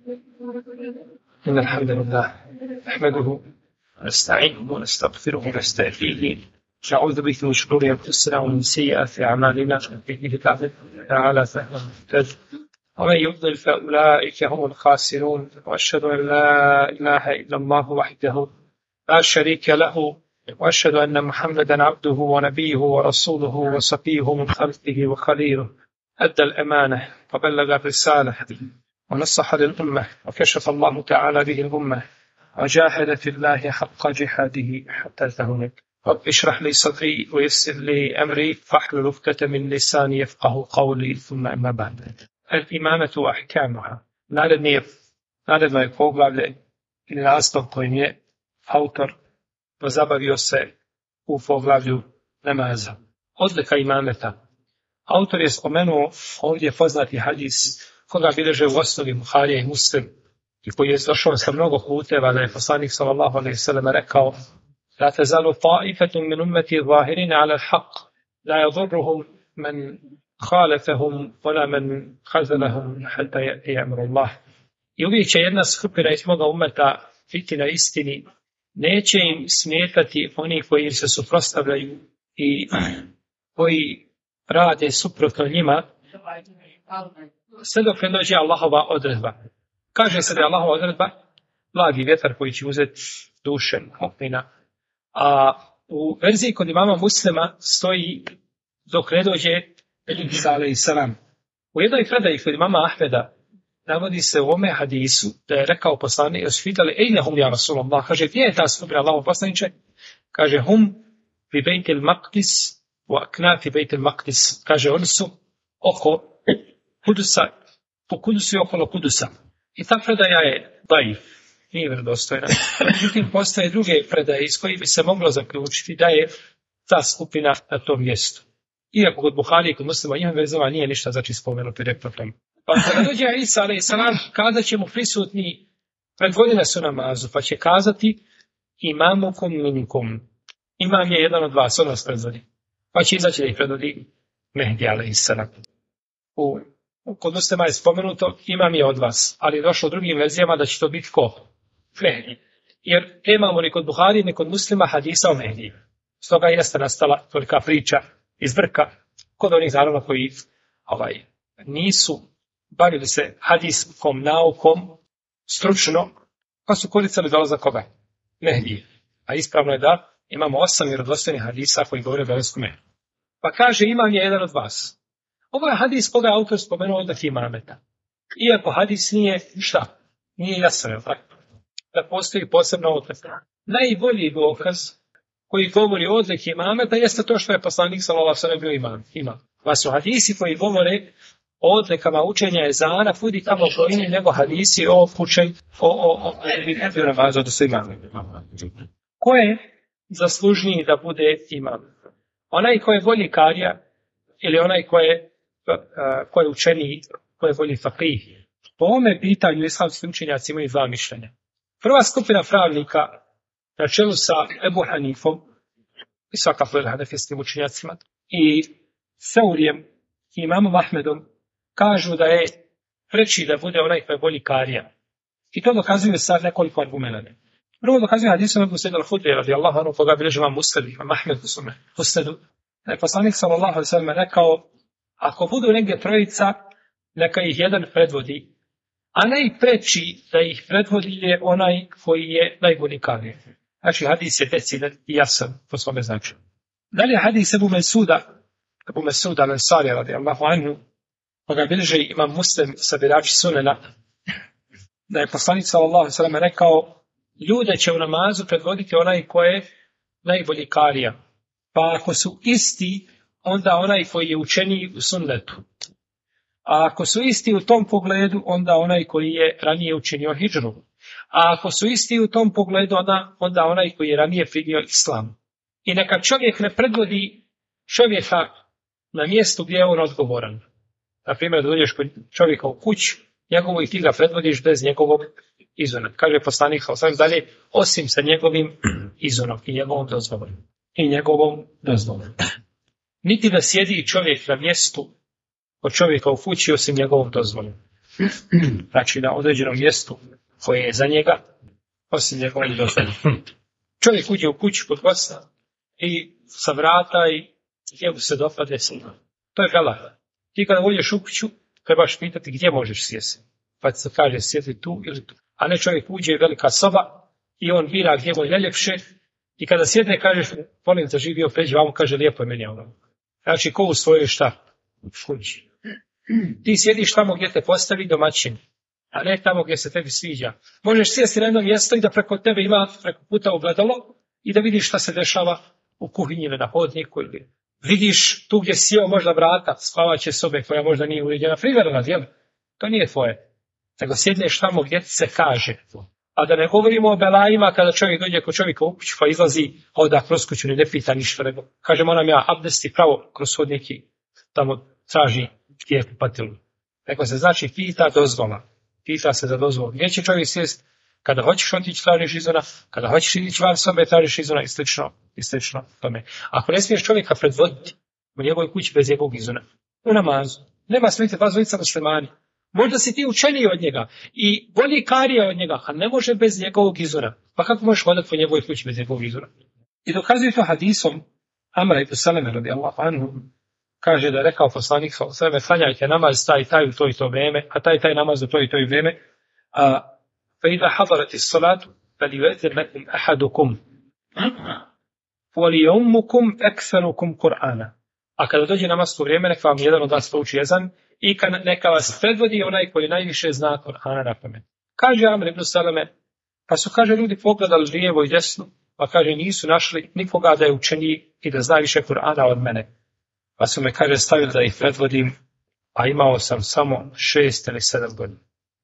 إن الحمد لله نحمده ونستعينه ونستغفره ونستهديه نعوذ به من شرور أنفسنا ومن سيئات أعمالنا من يهده الله تعالى فهو المهتد ومن يضلل فأولئك هم الخاسرون وأشهد أن لا إله إلا الله وحده لا شريك له وأشهد أن محمدا عبده ونبيه ورسوله وصفيه من خلقه وخليله أدى الأمانة وبلغ الرسالة ونصح للأمة وكشف الله تعالى به الأمة وجاهد في الله حق جهاده حتى أتاه رب اشرح لي صدري ويسر لي أمري واحلل عقدة من لساني يفقه قولي ثم أما بعد. الإمامة وأحكامها. Naredno je poglavlje ili naslov kojim je autor pozabavio se u poglavlju namaza. Odlika imameta. Autor je spomenuo ovdje poznati hadis koga bilježe u osnovi Buharija i Muslim i koji je došao sa mnogo puteva da je poslanik sallallahu alejhi ve sellem rekao: La tazalu ta'ifatun min ummati zahirin ala al-haq la yadurruhum man khalafahum wala man khazalahum hatta ya'ti amrullah. I uvijek će jedna skupina iz moga ummeta biti na istini, neće im smetati oni koji se suprotstavljaju i koji rade suprotno njima sve dok ne dođe Allahova odredba. Kaže se da je Allahova odredba blagi vjetar koji će uzeti duše mu'mina. A u verziji kod imama Muslima stoji dok ne dođe Isa alejhi selam. U jednoj predaji kod imama Ahmeda navodi se u ome hadisu da je rekao poslanik, pitali ejnehum ja Rasulullah, kaže gdje je ta skupina Allahov poslaniče? Kaže hum fi bejtil maqdis wa aknafi bejtil maqdis. Kaže oni su oko Kudusa, po Kudusu i okolo Kudusa. I ta predaja je daif, nije vjerodostojna. Međutim, postoje druge predaje iz kojih bi se moglo zaključiti da je ta skupina na tom mjestu. Iako kod Buhari i kod Muslima njihovim verzama nije ništa znači spomenuti direktno tome. Pa kada dođe Isa alejhi selam, kazat će mu prisutni predvodi nas u namazu, pa će kazati imamukum minkum. Imam je jedan od vas, on nas predvodi. Pa će izaći da ih predvodi Mehdi alejhi selam. Kod Muslima je spomenuto imam je od vas, ali je došlo u drugim verzijama da će to biti ko? Mehdi. Jer nemamo ni kod Buhari, ni kod Muslima hadisa o Mehdi. Stoga jeste nastala tolika priča iz vrka kod onih naravno koji nisu bavili se hadiskom naukom stručno, pa su koristili dolazak koga? Mehdi. A ispravno je da imamo 8 vjerodostojnih hadisa koji govore o dolasku Mehdi. Pa kaže imam je jedan od vas. Ovo je hadis koga je autor spomenuo odlike imameta. Iako hadis nije šta? Nije jasan, da postoji posebna odlika. Najbolji dokaz koji govori o odlike imameta jeste to što je poslanik sallallahu alejhi ve sellem bio imam. Pa su hadisi koji govore o odlikama učenja ezana, budi tamo brojni nego hadisi o učenju, o namazu, odnosno imama. Ko je zaslužniji da bude imam? Onaj ko je bolji karija ili onaj ko je učeniji, ko je bolji faqih? Po ovome pitanju islamski učenjaci imaju dva mišljenja. Prva skupina pravnika na čelu sa Ebu Hanifom i svakako je hanefijskim učenjacima i Seurijem i imamom Ahmedom kažu da je preči da bude onaj koji je bolji karija. I to dokazuje sad nekoliko argumenata. Prvo dokazuje hadisom Ebu Sejid al-Hudri radijallahu anhu koga bilježi imam Muslim, imam Ahmed u svome Musnedu, da je poslanik sallallahu alejhi ve sellem rekao: ako budu negdje trojica, neka ih jedan predvodi, a najpreči da ih predvodi je onaj koji je najbolji karija. Znači hadis je decidan i jasan po svome značaju. Dalje hadis Ebu Mesuda al-Ansarija radijallahu anhu, koga bilježi imam Muslim sa birači sunena, da je poslanik sallallahu alejhi ve sellem rekao: ljude će u namazu predvoditi onaj ko je najbolji karija. Pa ako su isti, onda onaj koji je učeniji u sunnetu. A ako su isti u tom pogledu, onda onaj koji je ranije učinio hidžru. A ako su isti u tom pogledu, onda onaj koji je ranije primio islam. I neka čovjek ne predvodi čovjeka na mjestu gdje je on odgovoran. Na primjer, da dođeš kod čovjeka u kuću, njegovu i ti ga predvodiš bez njegovog izuna. Kaže poslanik dalje, osim sa njegovim izunom i njegovom dozvolom. Niti da sjedi čovjek na mjestu od čovjeka u kući osim njegovom dozvolom. Znači na određenom mjestu koje je za njega, osim njegovim dozvolom. Čovjek uđe u kuću kod gosta i sa vrata i gdje mu se dopade svima. To je bela. Ti kada uđeš u kuću, trebaš pitati gdje možeš sjesti. Pa ti se kaže sjeti tu ili tu. A ne čovjek uđe velika soba i on bira gdje mu je najljepše i kada sjedne kažeš volim da živio pređi vamo, kaže lijepo je meni ono. Znači ko u svojoj šta? Kući. Ti sjediš tamo gdje te postavi domaćin, a ne tamo gdje se tebi sviđa. Možeš sjesti na jedno mjesto i da preko tebe ima preko puta ogledalo i da vidiš šta se dešava u kuhinji ili na hodniku ili vidiš tu gdje sjeo možda vrata spavaće sobe koja možda nije uređena privremena, jel? To nije tvoje. Nego sjedneš tamo gdje ti se kaže. A da ne govorimo o belajima kada čovjek dođe kod čovjeka u kuću pa izlazi, hoda kroz kuću ne pita ništa, nego kaže moram ja abdesti pravo kroz hodniki tamo traži gdje je kupatilu. Nego se znači pita dozvola. Pita se za dozvolu. Gdje će čovjek sjest? Kada hoćeš otići tražiš izvona, kada hoćeš ići van sobe tražiš izvona i slično tome. Ako ne smiješ čovjeka predvoditi u njegovoj kući bez njegovog izvona, u namazu, nema smijete vas dvojica muslimani. Možda si ti učeniji od njega i bolji karija od njega, a ne može bez njegovog izvora. Pa kako možeš hodati po njegovoj kući bez njegovog izvora? I dokazuje to hadisom Amra ibn Saleme radijallahu anhu, kaže da je rekao poslanik sallallahu alejhi ve sellem, klanjajte namaz taj u to i to vrijeme, a taj namaz u to i to vrijeme. Fa idha hadarat as-salatu falyu'adhdhin lakum ahadukum wa liyummukum aktharukum Qur'ana. A kada dođe namasko vrijeme, neka vam jedan od vas prouči ezan i neka vas predvodi onaj koji najviše zna Kur'ana na pamet. Kaže Amr ibn Saleme, pa su, kaže, ljudi pogledali lijevo i desno, pa kaže, nisu našli nikoga da je učeniji i da zna više Kur'ana od mene. Pa su me, kaže, stavili da ih predvodim, a imao sam samo 6 ili 7 godina.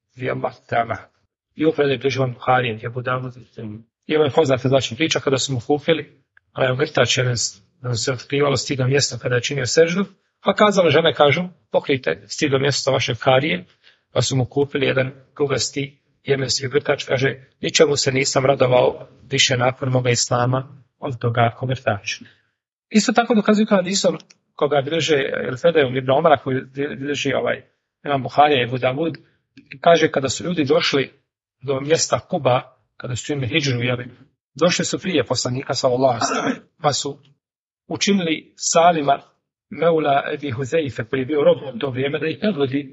I upravo je bliži vam Buharijem, je Budavud. I ovo je poznata znači priča kada su mu kupili, a je grtač da se otkrivalo stidno mjesto kada je činio seždu, pa kazale žene, kažu, pokrijte stidno mjesto vaše karije, pa su mu kupili jedan kugasti jemenski grtač, kaže, ničemu se nisam radovao više nakon moga islama od toga kovrtača. Isto tako dokazuju kao hadisom koga bilježe Elfedejom ibn Omara, koji bilježi imam Buharija i Budavud, kaže kada su ljudi došli do mjesta Kuba, kada su činili hidžru, došli su prije poslanika sallallahu alejhi ve sellem, pa su učinili Salima Meula Ebi Huzeife, koji je bio rob u to vrijeme, da ih predvodi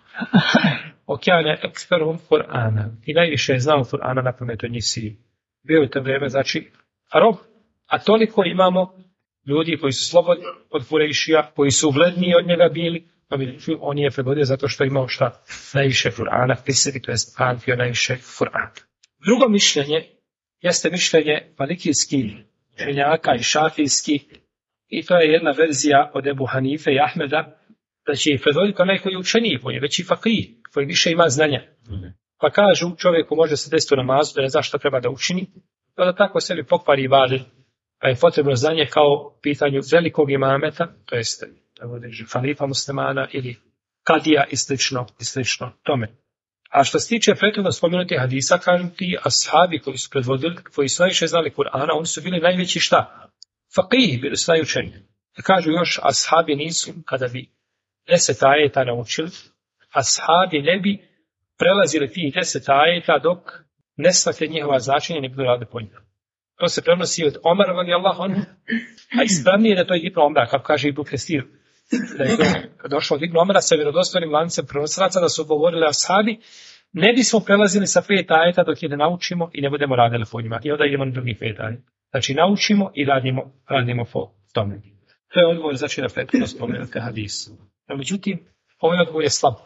okjane eksperum Kur'ana. I najviše je znao Kur'ana na pamet od njih svi. Bio je to vrijeme, znači, rob. A toliko imamo ljudi koji su slobodni od Kurejšija, koji su ugledniji od njega bili, pa on je predvodio zato što je imao šta? Najviše Kur'ana, pisati, to je pamtio najviše Kur'ana. Drugo mišljenje jeste mišljenje malikijskih učenjaka i šafijskih, i to je jedna verzija od Ebu Hanife i Ahmeda, da će ih predvoditi onaj koji je učeniji, koji je veći fakih, koji više ima znanja. Pa kažu, čovjeku može se desiti u namazu da ne zna šta treba da učini, da tako sebi pokvari ibadet, pa je potrebno znanje kao pitanju velikog imameta, to jest halifa muslimana ili kadija i slično tome. A što se tiče prethodno spomenuti hadisa, kažu ti ashabi koji su predvodili, koji su najviše znali Kur'ana, oni su bili najveći šta? Fakih, bili su najučeni. Kažu još, ashabi nisu, kada bi 10 ajeta naučili, ashabi ne bi prelazili tih 10 ajeta dok ne shvate njihova značenja, ne budu radili po njima. To se prenosi od Omara radijallahu anhu, a ispravnije da to je Ibn Omara, kako kaže Ibn Kesir, da je to došlo od Ibn Omara sa vjerodostojnim lancem prenosilaca, da su govorili ashabi, ne bismo prelazili sa 5 ajeta dok je ne naučimo i ne budemo radili po njima. I onda idemo na drugih 5 ajeta. Znači naučimo i radimo po tome. To je odgovor, znači, na prethodno spomenuti hadis. No, međutim, ovaj odgovor je slab.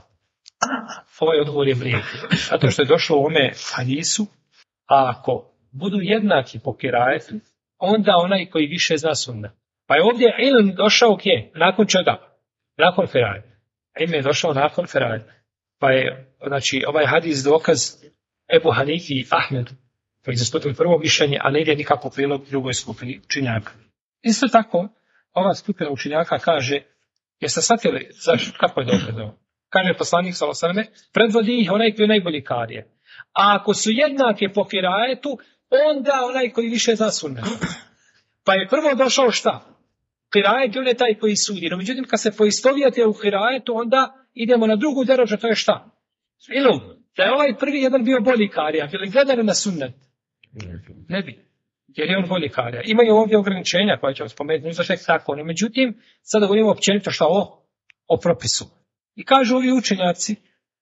Ovaj odgovor je vrijed. Zato što je došlo u ome hadisu, a ako budu jednaki po kirajetu, onda onaj koji više zna sunnet. Pa je ovdje ilm došao gdje? Nakon čega? Nakon ferajeta. Ilm je došao nakon ferajeta. Pa je, znači, ovaj hadis dokaz Ebu Hanifi i Ahmedu, koji zastupili prvo mišljenje, a ne ide nikako prilog drugoj skupini učenjaka. Isto tako, ova skupina učenjaka kaže, jeste shvatili kako je dokaz ovo? Kaže poslanik sallallahu alejhi ve sellem, predvodi ih onaj koji je najbolji karije. A ako su jednake po kirajetu, onda onaj koji više zna sunnet. Pa je prvo došao šta? Kirajet je taj koji sudi. No međutim, kad se poistovijate u kirajetu, onda idemo na drugu deređu, to je šta? Ili da je ovaj prvi jedan bio bolji karija, bili gledali na sunnet? Ne bi. Jer je on bolji karija. Imaju ovdje ograničenja koje ćemo spomenuti, nisu tek tako. No, međutim, sada govorimo općenito šta o propisu. I kažu ovi učenjaci,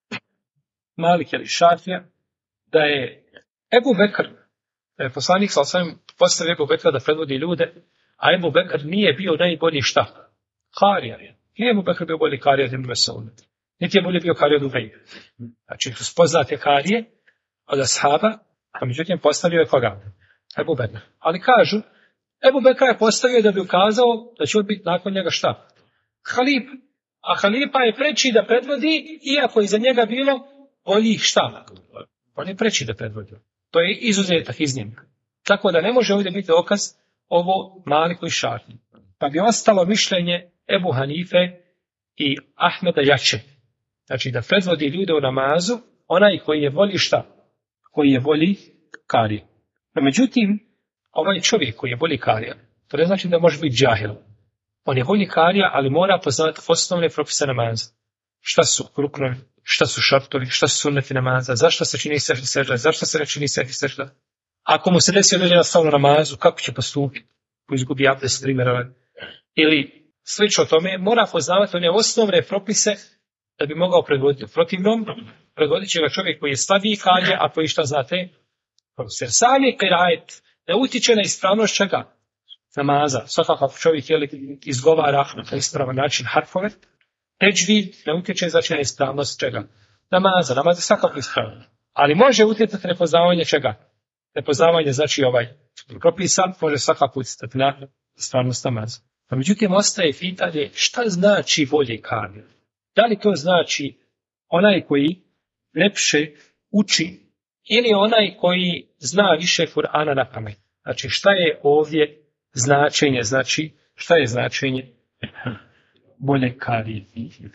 Malik ili Šafija, da je Ebu Bekr, da je poslanik sa osvijem postavio Ebu Bekra da predvodi ljude, a Ebu Bekr nije bio najbolji šta? Karija. Nije Ebu Bekr bio bolji karija od Ibn Mes'uda. Niti je bolje bio karija od Ubejda. Znači, su poznate karije od ashaba, a međutim postavio je koga? Ebu Bekra. Ali kažu, Ebu Bekra je postavio da bi ukazao da će on biti nakon njega šta? Halif. A halifa je preči da predvodi, iako je za njega bilo boljih šta? On je preči da predvodi. To je izuzetak iznimka. Tako da ne može ovdje biti dokaz ovo Maliku i Šafiji. Pa bi ostalo mišljenje Ebu Hanife i Ahmeda jače. Znači da predvodi ljude u namazu onaj koji je voli šta? Koji je voli kariju. No, međutim, ovaj čovjek koji je voli karija, to ne znači da može biti džahil. On je voli karija, ali mora poznati osnovne propise namaza. Šta su ruknovi, šta su šartovi, šta su sunneti namaza, zašto se čini sežda, zašto se ne čini sežda. Ako mu se desi određena stvar u namazu, kako će postupiti? Ko izgubi abdest, primjer, ili slično tome, mora poznavati one osnovne propise da bi mogao predvoditi. Protivnom, predvodit će ga čovjek koji je slabiji karija, a koji šta znate? Jer sami kirajet ne utiče na ispravnost čega? Namaza. Svakako ako čovjek izgovara na ispravan način harfove, teđvid ne utječe znači na ispravnost čega? Namaza. Namaz je svakako ispravan. Ali može utjecati nepoznavanje čega? Nepoznavanje znači propisan, može svakako utjecati na ispravnost namaza. A međutim, ostaje pitanje šta znači volje karija? Da li to znači onaj koji lepše uči ili onaj koji zna više Kur'ana na pamet? Znači, šta je ovdje značenje? Znači, šta je značenje bolje karije?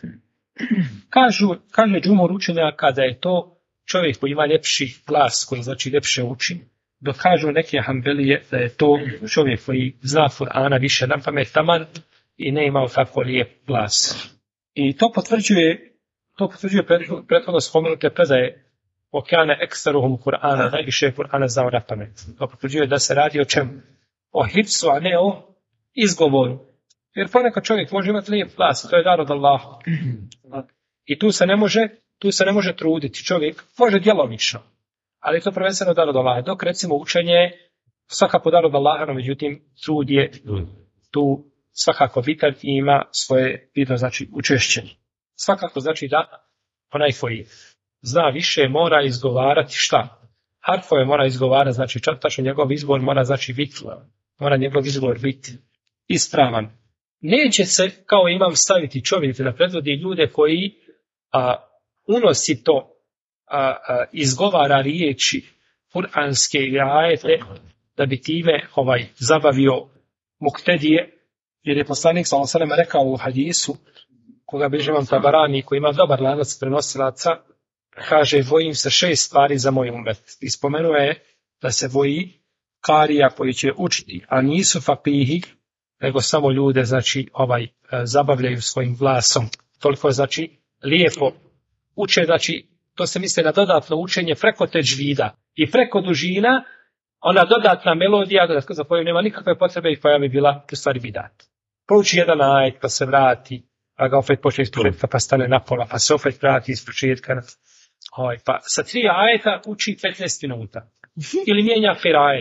Kaže džumhur učenjaka da je to čovjek koji ima ljepši glas, koji znači ljepše uči, dok kažu neke hanbelije da je to čovjek koji zna Kur'ana više na pamet taman i ne imao tako lijep glas. I to potvrđuje prethodno spomenute predaje Okane ekstaruhum Kur'ana, najviše Kur'ana znao na pamet. To potvrđuje da se radi o čemu? O hifsu, a ne o izgovoru. Jer ponekad čovjek može imati lijep glas, to je dar od Allaha. I tu se ne može truditi. Čovjek može djelomično, ali to prvenstveno dar od Allaha. Dok recimo učenje svakako dar od Allaha, no međutim trud je tu svakako bitan i ima svoje bitno znači učešćenje. Svakako znači da onaj koji zna više mora izgovarati šta? Harfove mora izgovarati, znači tačno njegov izgovor mora znači biti, mora njegov izgovor biti ispravan. Neće se kao imam staviti čovjek da predvodi ljude koji unosi to, izgovara riječi kuranske i ajete da bi time zabavio muktedije, jer je poslanik sallallahu alejhi ve sellem rekao u hadisu koga bilježi Imam Tabarani koji ima dobar lanac prenosilaca, kaže bojim se 6 stvari za moj umet. I spomenuo je da se boji karija koji će učiti, a nisu fakihi, nego samo ljude znači zabavljaju svojim glasom. Toliko znači lijepo uče, znači to se misli na dodatno učenje preko teđvida i preko dužina, ona dodatna melodija za koju nema nikakve potrebe i koja bi bila u stvari bidat. Prouči jedan ajet pa se vrati, pa ga opet počne iz početka pa stane na pola, pa se opet vrati iz početka. Pa sa 3 ajeta uči 15 minuta. Ili mijenja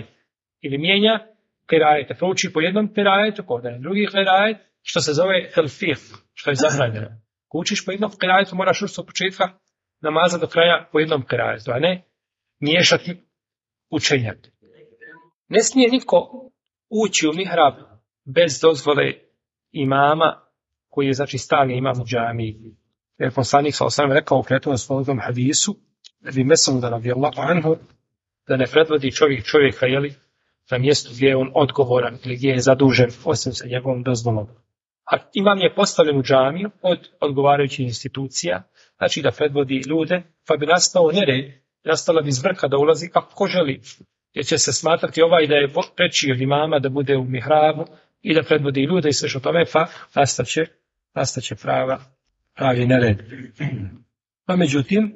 qirajet. Prouči po jednom qirajetu, kod drugi qirajet, što se zove telfih, što je zabranjeno. Ako učiš po jednom qirajetu, moraš učiti od početka namaza do kraja po jednom qirajetu, a ne miješati učenja. Ne smije niko ući u mihrab bez dozvole imama koji je znači stalni imam u džamiji. Jer poslanik sallallahu alejhi ve sellem rekao u prethodnom spomenutom hadisu Ebu Mes'uda radijallahu anhu da ne predvodi čovjeka na mjestu gdje je on odgovoran ili gdje je zadužen osim sa njegovom dozvolom. A imam je postavljen u džamiju od odgovarajućih institucija, znači da predvodi ljude, pa bi nastao nered, nastala bi zbrka da ulazi kako želi. Jer će se smatrati da je preči od imama da bude u mihrabu i da predvodi ljude i sve što tome, pa nastaće pravi nered. Pa međutim,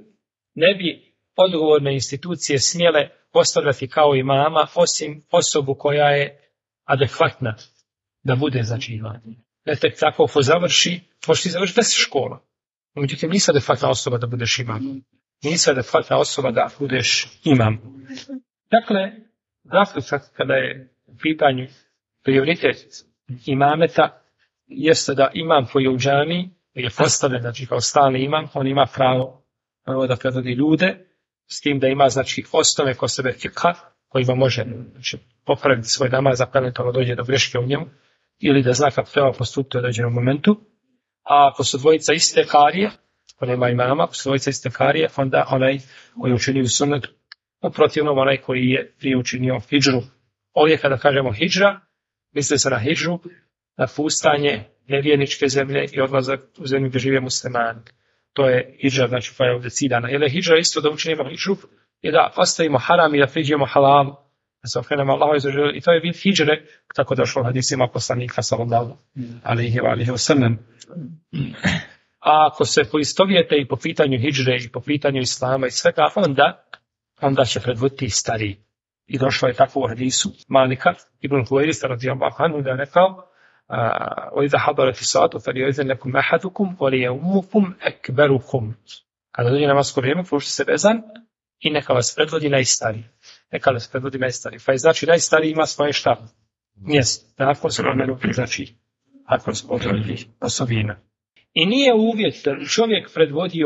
ne bi odgovorne institucije smjele postavljati kao imama, osim osobu koja je adekvatna da bude znači imam. Ne tek tako ko završi, možeš ti završiti 10 škola. Međutim, nisi adekvatna osoba da budeš imam. Nisi adekvatna osoba da budeš imam. Dakle, zaključak kada je u pitanju prioritet imameta, jeste da imam koji je u džamiji je postavljen, znači kao stalni imam, on ima pravo da predvodi ljude, s tim da ima znači osnove ko sebe fikha, kojima može znači, popraviti svoj namaz, ako eventualno dođe do greške u njemu, ili da zna kako treba postupiti u određenom momentu. A ako su dvojica iste karije, ako nema imama, ako su dvojica iste karije, onda onaj koji učinio sunnet, u protivnom onaj koji je prije učinio hidžru. Ovdje kada kažemo hidžra, misli se na hidžru, na pustanje nevjerničke zemlje i odlazak u zemlju gdje žive muslimani. To je hidžra, znači koja je ovdje ciljana. Jer je hidžra isto da učinimo hidžru i da ostavimo haram i da priđemo halal, da se okrenemo Allahu izraželi. I to je vid hidžre, tako došlo u hadisima poslanika sallallahu alejhi ve sellem. A ako se poistovijete i po pitanju hidžre i po pitanju islama i svega, onda će predvoditi stariji. I došlo je tako u hadisu Malika ibn Huwairisa radijallahu anhu da je rekao وَإِذَا حَضَرَتِ الصَّلَاةُ فَلْيُؤَذِّنْ لَكُمْ أَحَدُكُمْ وَلْيَؤُمُّكُمْ أَكْبَرُكُمْ. Kada dođe namasko vrijeme, pružite se ezan i neka vas predvodi najstariji. Neka vas predvodi najstariji. Pa je znači najstariji ima svoje šta? Mjesto. Nakon se pomenuti, znači nakon se pomenuti osobina. I nije uvjet da čovjek predvodio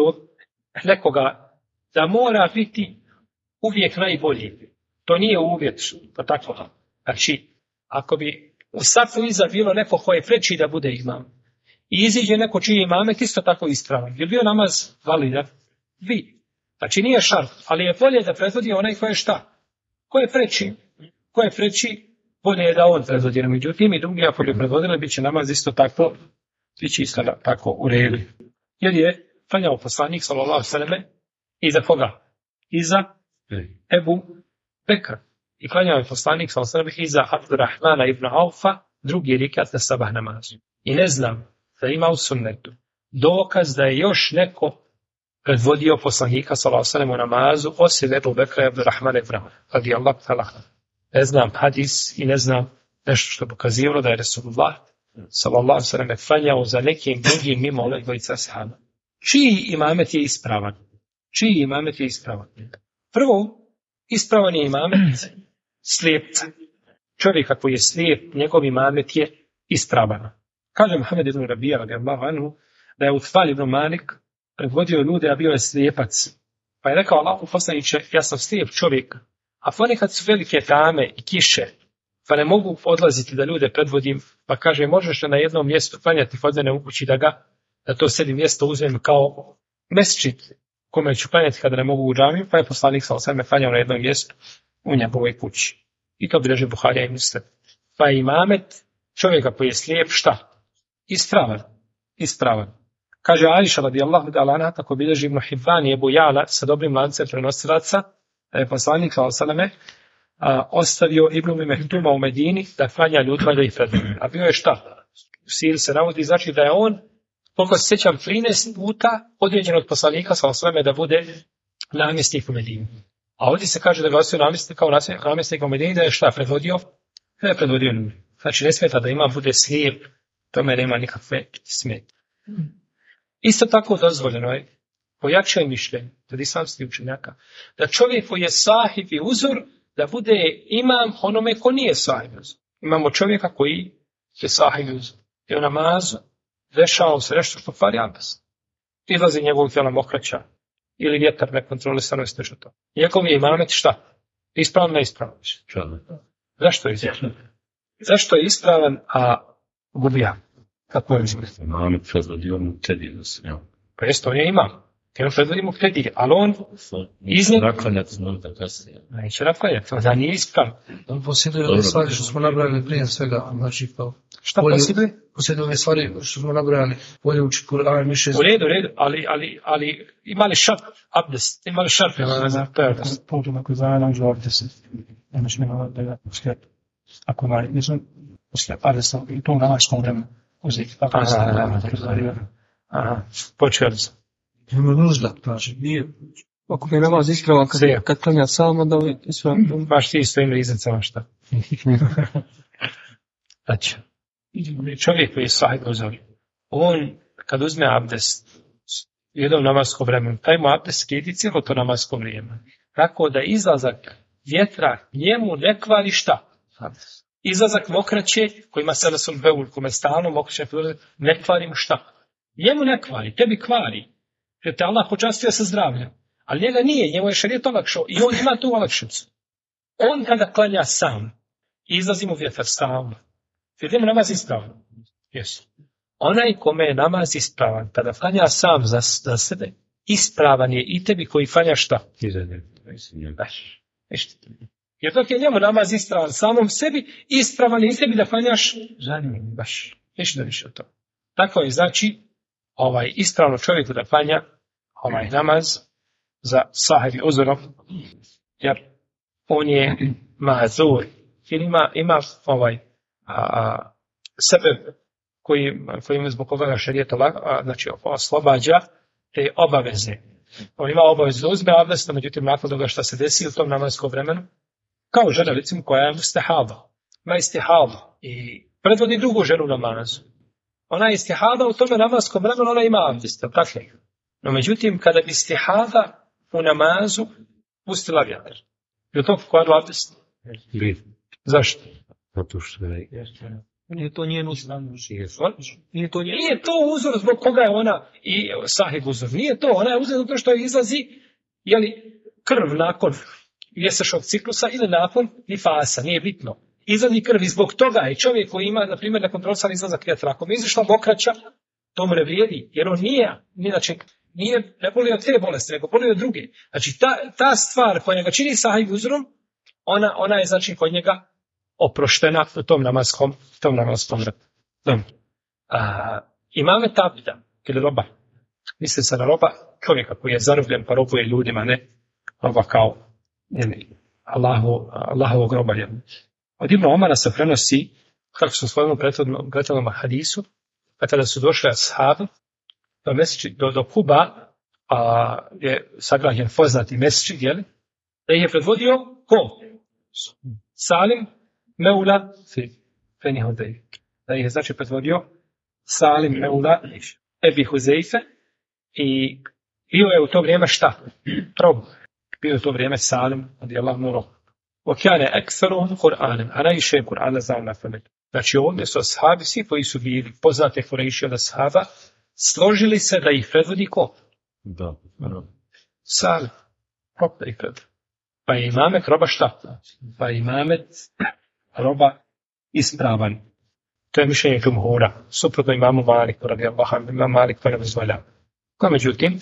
nekoga da mora biti uvijek najbolji. To nije uvjet, pa tako. Znači, ako bi u safu iza bilo neko ko je preči da bude imam i iziđe neko čiji imamet isto tako ispravan, je bio namaz validan? Vi. Znači nije šart, ali je bolje da predvodi onaj ko je šta? Ko je preči? Ko je preči, bolje je da on predvodi. Međutim, i drugi ako bi predvodili, bit će namaz isto tako, bit će isto tako u redu. Jer je klanjao poslanik, sallallahu alejhi ve selleme, iza koga? Iza Ebu Bekra. I klanjao je poslanik, sallallahu alejhi ve selleme, iza Abdurrahmana ibn Aufa, drugi rikat na sabah namazu. I ne znam da ima u sunnetu dokaz da je još neko predvodio poslanika, sallallahu alejhi ve selleme, u namazu, osim Ebu Bekra i Abdurrahmana ibn Aufa, radijallahu ta'ala. Ne znam hadis i ne znam nešto što pokazivalo da je Resulullah sallallahu alejhi ve sellem klanjao za nekim drugim mimo ove dvojice ashaba. Čiji imamet je ispravan? Čiji imamet je ispravan? Prvo, ispravan je imamet slijepca. Čovjeka koji je slijep, njegov imamet je ispravan. Kaže Muhammed ibn Rabija radijallahu anhu da je Utbal ibn Malik predvodio ljude, a bio je slijepac. Pa je rekao Allahu poslaniče, ja sam slijep čovjek, a ponekad su velike tame i kiše, pa ne mogu odlaziti da ljude predvodim, pa kaže, možeš li na jednom mjestu klanjati kod mene u kući da to sebi mjesto uzmem kao mesdžid kome ću klanjati kada ne mogu u džamiju, pa je poslanik sallallahu alejhi ve sellem klanjao na jednom mjestu u njegovoj kući. I to bilježi Buharija i Muslim. Pa je imamet čovjeka koji je slijep šta? Ispravan. Kaže Aisha radijallahu ta'ala anha, tako bilježi Ibn Hibban i Ebu Ja'la sa dobrim lancem prenosilaca, da je poslanik sallallahu alejhi ve sellem ostavio Ibn Umi Mehtuma u Medini da klanja ljudima da ih predvodi. A bio je šta? U siri se navodi, znači da je on, koliko se sjećam, 13 puta određen od poslanika sallallahu alejhi ve sellem da bude namjesnik u Medini. A ovdje se kaže da ga ostavio namjesnik u Medini, da je šta predvodio? Da je predvodio ljudi. Znači ne smeta da ima bude slijep, tome nema nikakve smete. Isto tako dozvoljeno je, pojačaj mišljenje od islamskih učenjaka, da čovjek koji je sahib i uzor, da bude imam onome ko nije sahib i uzor. Imamo čovjeka koji je sahib i uzor. I u namazu dešava se nešto što kvari abdest. Izlazi njegovog tijela mokraća ili vjetar nekontrolisano i slično to. Njegov je imamet šta? Ispravan, neispravan. Zašto je ispravan? Zašto je ispravan, a gubija? Kako je ispravan? Imamet predvodio mu tedi da se njom. Pa jest, on je imam. Jer predvodi mu tedi, ali on iznad... Naklanjac možda kasnije. Neće naklanjac, da nije ispravan. On posjeduje ove stvari što smo nabrali prije svega. Znači, kao... Šta posjeduje? Posjeduje ove stvari što smo nabrali. Bolje uči Kur'an, više... U redu, ali ima li šart abdest? Ima li šart? Pođemo ako zajedno uđu abdest. Nemaš nema da ga poslijeti. Ako ima nisam poslijeti abdesta i to u namačkom vremenu uzeti. Aha, počeo sam. Ima nužda, znači, nije Ako mi je namaz ispravan kad klanja sam, onda je ispravan. Baš ti svojim riznicama šta. Znači, čovjek koji je sahih uzor, on kad uzme abdest jednom namasko vremenu, taj mu abdest skidi cijelo to namasko vrijeme. Tako da izlazak vjetra njemu ne kvari šta? Izlazak mokraće, kojima sada su beul, kome stalno mokraće, ne kvari mu šta? Njemu ne kvari, tebi kvari. Jer te Allah počastio sa zdravljem. Ali njega nije, njemu je šerijet olakšao i on ima tu olakšicu. On kada klanja sam, izlazi mu vjetar stalno. Jer mu namaz ispravan. Jesu. Onaj kome je namaz ispravan, kada klanja sam za sebe, ispravan je i tebi koji klanja šta? Baš. Jer dok je njemu namaz ispravan samom sebi, ispravan je i tebi da klanjaš za njim. Baš. Ništa više od toga. Tako je znači ispravno čovjeku da klanja namaz za sahibi uzorom, jer on je mazur, jer ima sebe koji zbog koga ga šerijet znači oslobađa te obaveze. On ima obavezu da uzme abdest, međutim nakon toga što se desi u tom namadskom vremenu, kao žena recimo koja je mustahaba, ima istihaba i predvodi drugu ženu namazu. Ona je istihaba u tome namaskom vremenu, ona ima abdest, tako. No međutim, kada bi istihaba u namazu pustila vjetar, je to kvaru abdest? Zašto? Zato što je... Nije to njen uzor. Nije to uzor zbog koga je ona i sahih uzor. Nije to. Ona je uzor zato što izlazi krv nakon mjesečnog ciklusa ili nakon nifasa. Nije bitno. Izlazi krv i zbog toga je čovjek koji ima, na primjer, nekontrolisan izlazak vjetra. Ako mi izašla mokraća, to mu ne vrijedi. Jer on ne boli od te bolesti, nego boli od druge. Znači, ta stvar koja ga čini sahih uzorom, ona je znači kod njega oproštena u tom namaskom vremenu. Imame tabida, ili roba, misli se na roba čovjeka koji je zarobljen pa robuje ljudima, ne roba kao Allahovog roba. Od Ibn Omara se prenosi, kako smo svojom prethodnom hadisu, pa kada su došli ashabi do Kuba, je sagrađen poznati mesčid, da ih je predvodio ko? Salim Meula Beni Hudejfe. Da ih je znači predvodio Salim Meula Ebi Huzeife i bio je u to vrijeme šta? Rob. Bio je u to vrijeme Salim radijallahu anhu rob. Okjane ekserom Kur'anem, a najviše je Kur'ana znao na pamet. Znači ovdje su ashabi, svi koji su bili poznate Kurejši od ashaba, složili se da ih predvodi ko? Da. Salim. Rob da ih predvodi. Pa je imamet roba šta? Pa je imamet roba ispravan. To je mišljenje džumhura. Suprotno imamu Maliku, radijallahu anhu, imam Malik to ne dozvoljava. Međutim,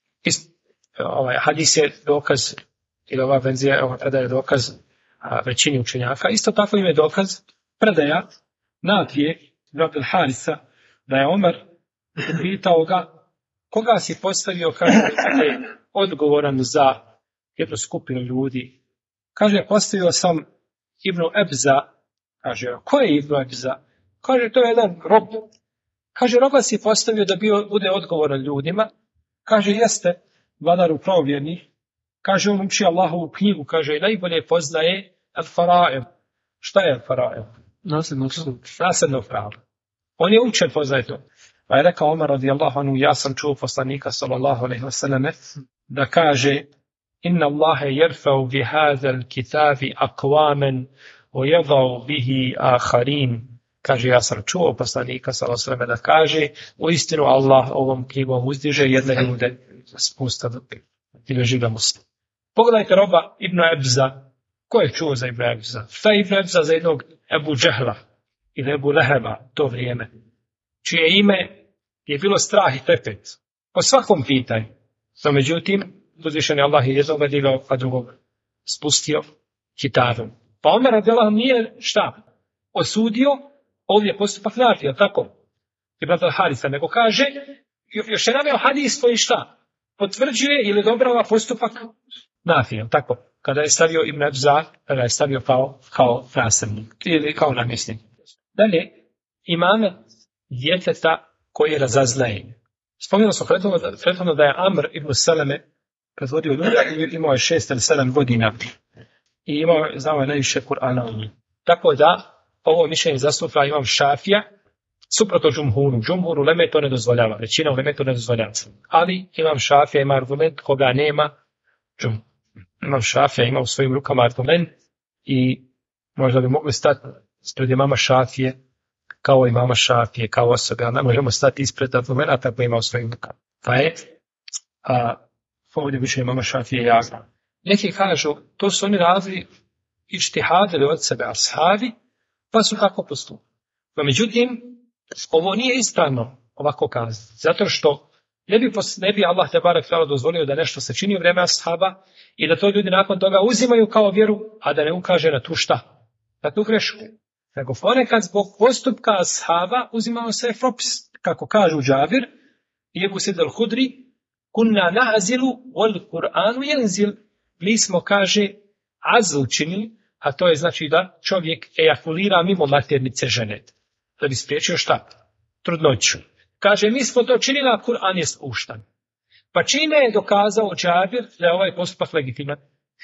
hadis je dokaz, ili ova verzija, ova predaja je dokaz većini učenjaka. Isto tako im je dokaz predaja Nafije ibn Abdul Harisa, da je Omer pitao ga koga si postavio, kaže, odgovoran za jednu skupinu ljudi. Kaže, postavio sam Ibnu Ebza. Kaže, ko je Ibnu Ebza? Kaže, to je jedan rob. Kaže, roba si postavio da bude odgovoran ljudima. Kaže, jeste vladaru provjernih. Kaže, on uči Allahovu knjigu. Kaže, najbolje poznaje al-Fara'il. Šta je al-Fara'il? Nasljedno pravo. On je učen, poznaje to. Pa je rekao Omar radijallahu anhu, ja sam čuo poslanika sallallahu alejhi ve selleme da kaže: Inna Allahe jerfa'u bi hadal kitabi aqwaman wa yada'u bihi akharin. Kaže, ja sam čuo poslanika sallallahu alejhi ve selleme da kaže: u istinu Allah ovom knjigom uzdiže jedne ljude spusta i leži ga musta. Pogledajte roba Ibn Ebza. Ko je čuo za Ibn Ebza? Šta je Ibn Ebza za jednog Ebu Džehla ili Ebu Leheba to vrijeme, čije ime je bilo strah i trepet po svakom pitanju. No međutim, uzvišeni Allah je jednoga digao, a drugog spustio kitabom. Pa Omer radijallahu anhu nije šta? Osudio ovdje postupak Nafija, tako? Ibn Abdul Harisa, nego kaže, još je naveo hadis koji šta? Potvrđuje ili odobrava postupak Nafija, tako? Kada je stavio Ibn Ebza, kada je stavio kao nasljednik ili kao namjesnik. Dalje, imame djeteta koji razaznaje. Spomenuo smo prethodno da je Amr ibn Seleme predvodio ljude, imao je 6 ili 7 godina i znao je najviše Kur'ana. Tako da, ovo mišljenje zastupa imam Šafija, suprotno džumhuru. Džumhuru uleme to ne dozvoljava, većina uleme to ne dozvoljava. Ali imam Šafija, ima argument koga nema džumhur. Imam Šafija, ima u svojim rukama argument i možda bi mogli stati ispred imama Šafije, kao imama Šafije, kao osobe, ali ne možemo stati ispred argumenta koji ima u svojim rukama. Pa je, ovdje više imama Šafije jako. Neki kažu, to su oni razli ištihadili od sebe ashabi, pa su tako postupili. No, međutim, ovo nije ispravno ovako kazati, zato što ne bi Allah te barek dozvolio da nešto se čini u vrijeme ashaba i da to ljudi nakon toga uzimaju kao vjeru, a da ne ukaže na tu šta, na tu grešku. Nego ponekad zbog postupka ashaba uzimao se propis, kako kažu Džabir i Ebu Said al-Hudri, kunna na'zilu wal Kur'anu yanzil. Mi smo, kaže, azl činili, a to je znači da čovjek ejakulira mimo maternice žene, da bi spriječio šta? Trudnoću. Kaže, mi smo to činili, a Kur'an je spuštan. Pa čime je dokazao Džabir da je ovaj postupak legitiman?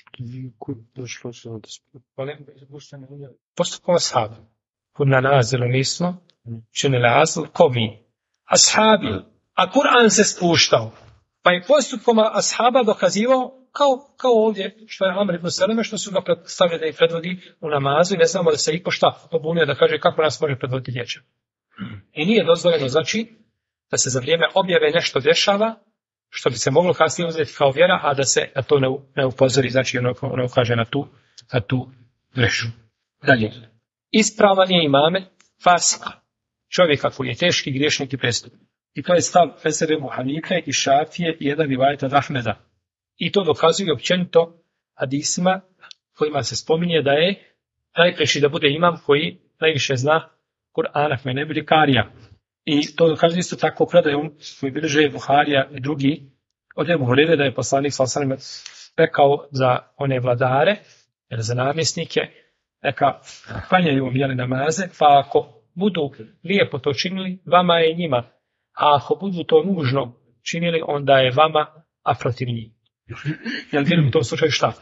Postupkom ashaba. Kunna nazilu mi smo činili azl, ko vi? Ashabi. A Kur'an se spuštao. Pa je postupkom ashaba dokazivao kao ovdje, što je Amr ibn Seleme, što su ga stavili da ih predvodi u namazu i ne znamo da se i po šta pobunio da kaže kako nas može predvoditi dječak. I nije dozvoljeno, znači, da se za vrijeme objave nešto dešava, što bi se moglo kasnije uzeti kao vjera, a da se na to ne upozori, znači ono kaže na tu grešu. Dalje. Ispravan je imamet fasika, čovjeka koji je teški griješnik i prestupnik. I to je stav Fesere Muhanife i Šafije i jedan rivajeta od Ahmeda. I to dokazuje općenito hadisima kojima se spominje da je najpreći da bude imam koji najviše zna Kur'ana, koji ne bi karija. I to dokazuje isto tako predajom koji bilježe Buharija i drugi od Ebu Hurere da je poslanik sallallahu alejhi ve sellem rekao za one vladare ili za namjesnike neka klanjaju namaze, pa ako budu lijepo to činili, vama je i njima. A ako budu to nužno činili, onda je vama, a protiv njih. Jer bilo u tom slučaju šta?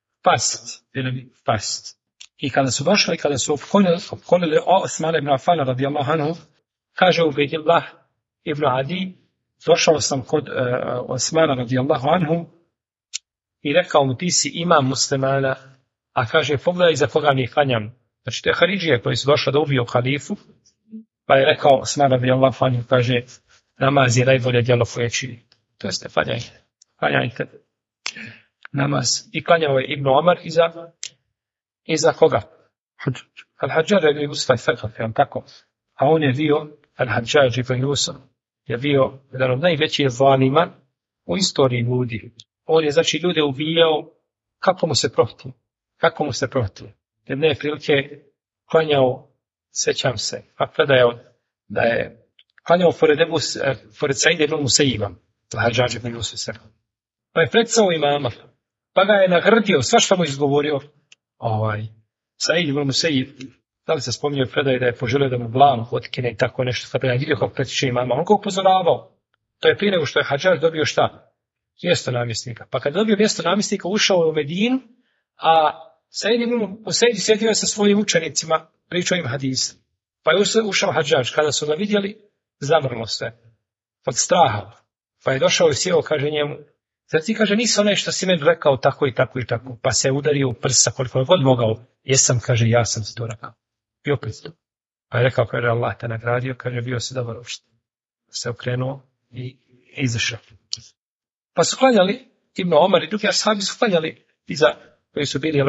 Past. I kada su došli, kada su opkolili Osman ibn Affana radijallahu anhu, kaže Ubejdillah ibn Adi, došao sam kod Osmana radijallahu anhu i rekao mu, ti si imam muslimana, a kaže, pogledaj za koga mi klanjam. Znači, to je Haridžije koji su došli da ubiju halifu, pa je rekao Osman radijallahu anhu, kaže, namaz je najbolje djelo koje čini. To jeste, klanjajte namaz. I klanjao je Ibn Omar iza koga? Al-Hadžar ibn Yusuf al-Thaqafi, tako. A on je bio, Al-Hadžar ibn Yusuf, je bio jedan od najvećih zalima u istoriji ljudi. On je, znači, ljude ubijao kako mu se prohtio. Jedne prilike klanjao, sećam se, a predajao da je klanjao pored Saide ibn Musaiba, Al-Hadžar ibn Yusuf. Pa je predsao imama, pa ga je nagrdio, svašta mu izgovorio. Said ibn Musaib, da li se spominje predaje da je poželio da mu glavu otkine i tako nešto, kada je vidio kako pretiče imama, on ga upozoravao. To je prije nego što je Hadžar dobio šta? Mjesto namjesnika. Pa kad je dobio mjesto namjesnika, ušao u Medinu, a Said ibn Musaib sjedio sa svojim učenicima, pričao im hadis. Pa je ušao Hadžar, kada su ga vidjeli, zamrlo sve. Od straha. Pa je došao i sjeo, kaže njemu, zar ti, kaže, nisi onaj što si meni rekao tako i tako i tako, pa se udario u prsa koliko je god mogao. Jesam, kaže, ja sam ti to rekao. I opet to. Pa je rekao, kaže, Allah te nagradio, kaže, bio si dobar uopšte. Se okrenuo i izašao. Pa su klanjali, Ibn Omar i drugi ashabi su klanjali iza, koji su bili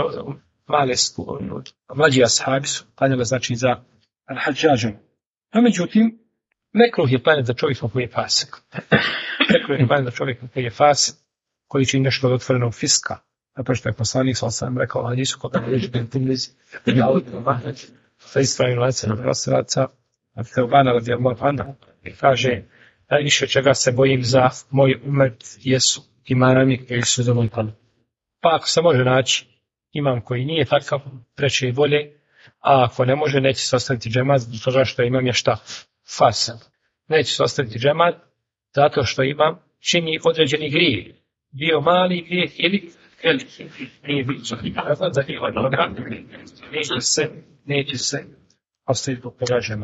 mlađi ashabi su klanjali, znači, za Al-Hadžađom. A međutim, mekruh je klanjati za čovjeka koji je fasik. Mekruh je klanjati za čovjeka koji je fasik, koji čini nešto od otvorenog fiska. Zato što je poslanik sam rekao, ali nisu kod sa ispravim lancem prosilaca, a Teobana radijallahu anhu kaže, najviše čega se bojim za moj umet jesu imami koji su za moj plan. Pa ako se može naći imam koji nije takav, preče i bolje, a ako ne može, neće se ostaviti džemat, zato što imam je šta? Fasan. Neće se ostaviti džemat, zato što imam čini određeni grije. bio mali grijeh ili veliki. Neće se ostaviti po pogađama.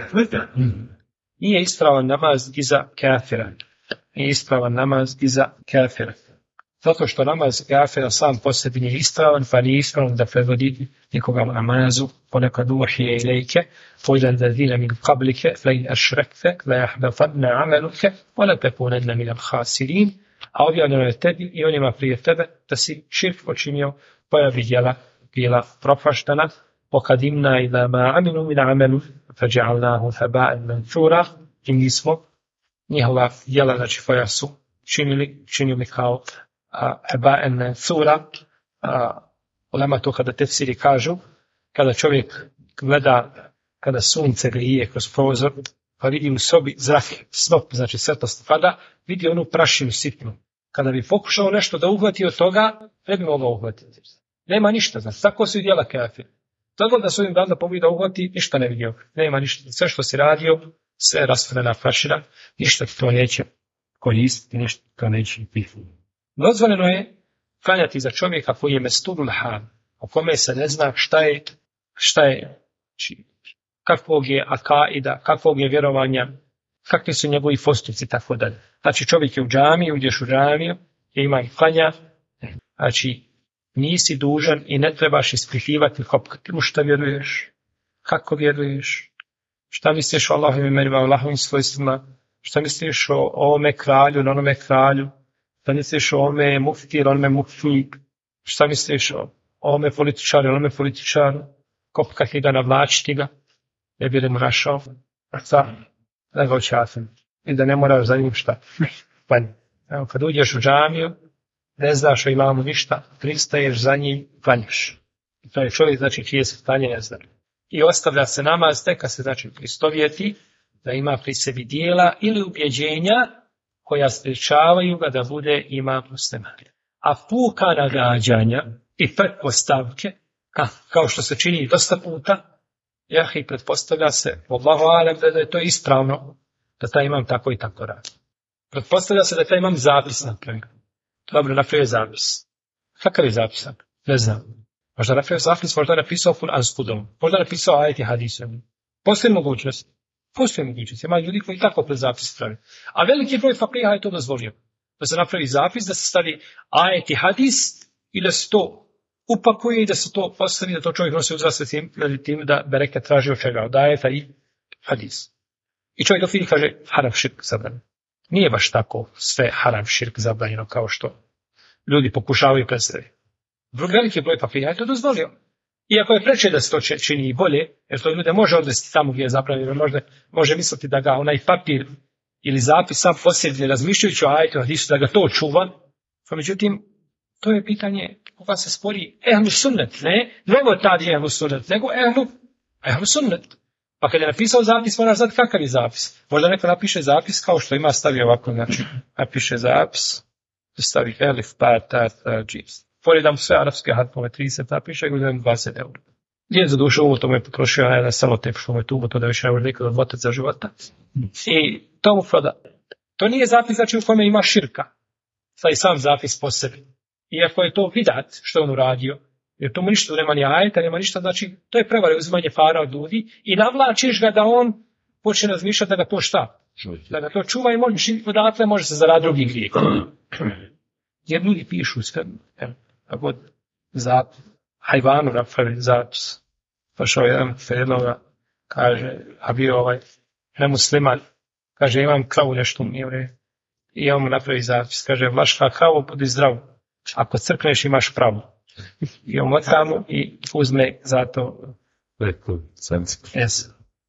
Nije ispravan namaz iza kafira. Nije ispravan namaz iza kafira. Zato što namaz kafira sam po sebi nije ispravan, pa nije ispravan da predvodi nikoga u namazu, ponekad uhije ilajke, pođan da dina min qablike, lej ašrekte, lej ahbafanna amaluke, wala tekunenna minal khasirin, a objavljeno je tebi i onima prije tebe da si širk počinio, koja bi djela bila propaštana, وقدمنا إلى ما عملوا من عمل فجعلناه هباء منثورا i mi smo njihova djela, znači koja su činili kao hebaen menthura. Ulema to kada tefsiri kažu, kada čovjek gleda, kada sunce grije kroz prozor, pa vidi u sobi zrak, snop, znači svjetlost pada, vidi onu prašinu sitnu. Kada bi pokušao nešto da uhvati od toga, ne bi mogao uhvatiti. Nema ništa, znači tako su i djela kafir. Tako da svojim dana pobjede da uhvati, ništa ne vidio. Nema ništa. Sve što si radio, sve je raspravljena prašina, ništa ti to neće koristiti, ništa ti to neće biti. Dozvoljeno je klanjati za čovjeka koji je mestudul hal, o kome se ne zna šta je, kakvog je akaida, kakvog je vjerovanja, kakvi su njegovi postupci, tako dalje. Znači čovjek je u džamiji, uđeš u džamiju, ima i klanja, znači nisi dužan i ne trebaš ispitivati u šta vjeruješ, kako vjeruješ, šta misliš o Allahovim imenima, o Allahovim svojstvima, šta misliš o ovome kralju, na onome kralju, šta misliš o ovome mufti ili onome mufti, šta misliš o ovome političaru, onome političaru, kopkati ga, navlačiti ga, ne bi mu našao, da ga očatim i da ne moraš za njim šta. Evo, kad uđeš u džamiju, ne znaš o imamu ništa, pristaješ za njim, klanjaš. I to je čovjek, znači, čije se stanje ne zna. I ostavlja se namaz, tek kad se, znači, pristovjeti, da ima pri sebi dijela ili ubjeđenja koja sprječavaju ga da bude imam musliman. A puka nagađanja i pretpostavke, kao što se čini dosta puta, i pretpostavlja se, Allahu alem, da je to ispravno, da taj imam tako i tako radi. Pretpostavlja se da taj imam zapis napravio. Dobro, napravio je zapis. Kakav je zapis? Ne znam. Možda napravio zapis, možda napisao Kur'ansku domu, možda napisao ajeti hadisom. Postoji mogućnost. Ima ljudi koji tako pred zapis pravi. A veliki broj fakiha je to dozvolio. Da se napravi zapis, da se stavi ajeti hadis i da se to upakuje i da se to postavi, da to čovjek nosi uzrasle tim da bereke traži od čega, od ajeta i hadis. I čovjek dok vidi kaže haram širk zabranjeno. Nije baš tako sve haram širk zabranjeno kao što ljudi pokušavaju predstaviti. Veliki broj fakiha je to dozvolio. Iako je preče da se to čini i bolje, jer to ljude može odvesti tamo gdje je zabranjeno, može misliti da ga onaj papir ili zapis sam posjedne razmišljajući o ajetu hadisu da ga to čuva. Pa međutim, to je pitanje koga se spori ehlu sunnet, ne novotari ehlu sunnet, nego ehlu sunnet. Pa kad je napisao zapis, mora znati kakav je zapis. Možda neko napiše zapis kao što ima, stavi ovako, znači napiše zapis, stavi elif, pa, ta, džis. Poredam sve arapske harfove, 30 napiše i uzem 20 €. Nije za dušu ovo, to mu je potrošio jedan selotep što mu je tu, to da više ne može nikada odmotati za života. I to mu proda. To nije zapis, znači u kome ima širka. Sad i sam zapis po sebi. Iako je to vidat što je on uradio, jer to mu ništa nema ni ajeta, nema ništa, znači to je prevare uzimanje para od ljudi i navlačiš ga da on počne razmišljati da ga to šta? Da ga to čuva i odatle može se zaraditi drugi grijeh. Jer ljudi pišu sve, a god hajvanu napravi zapis. Pošao jedan Fedlova, kaže, a bio nemusliman, kaže, imam kravu nešto mi je, i on mu napravi zapis, kaže, vlaška kravu, budi zdrav, ako crkneš imaš pravo. I on tamo i uzme za to. Yes.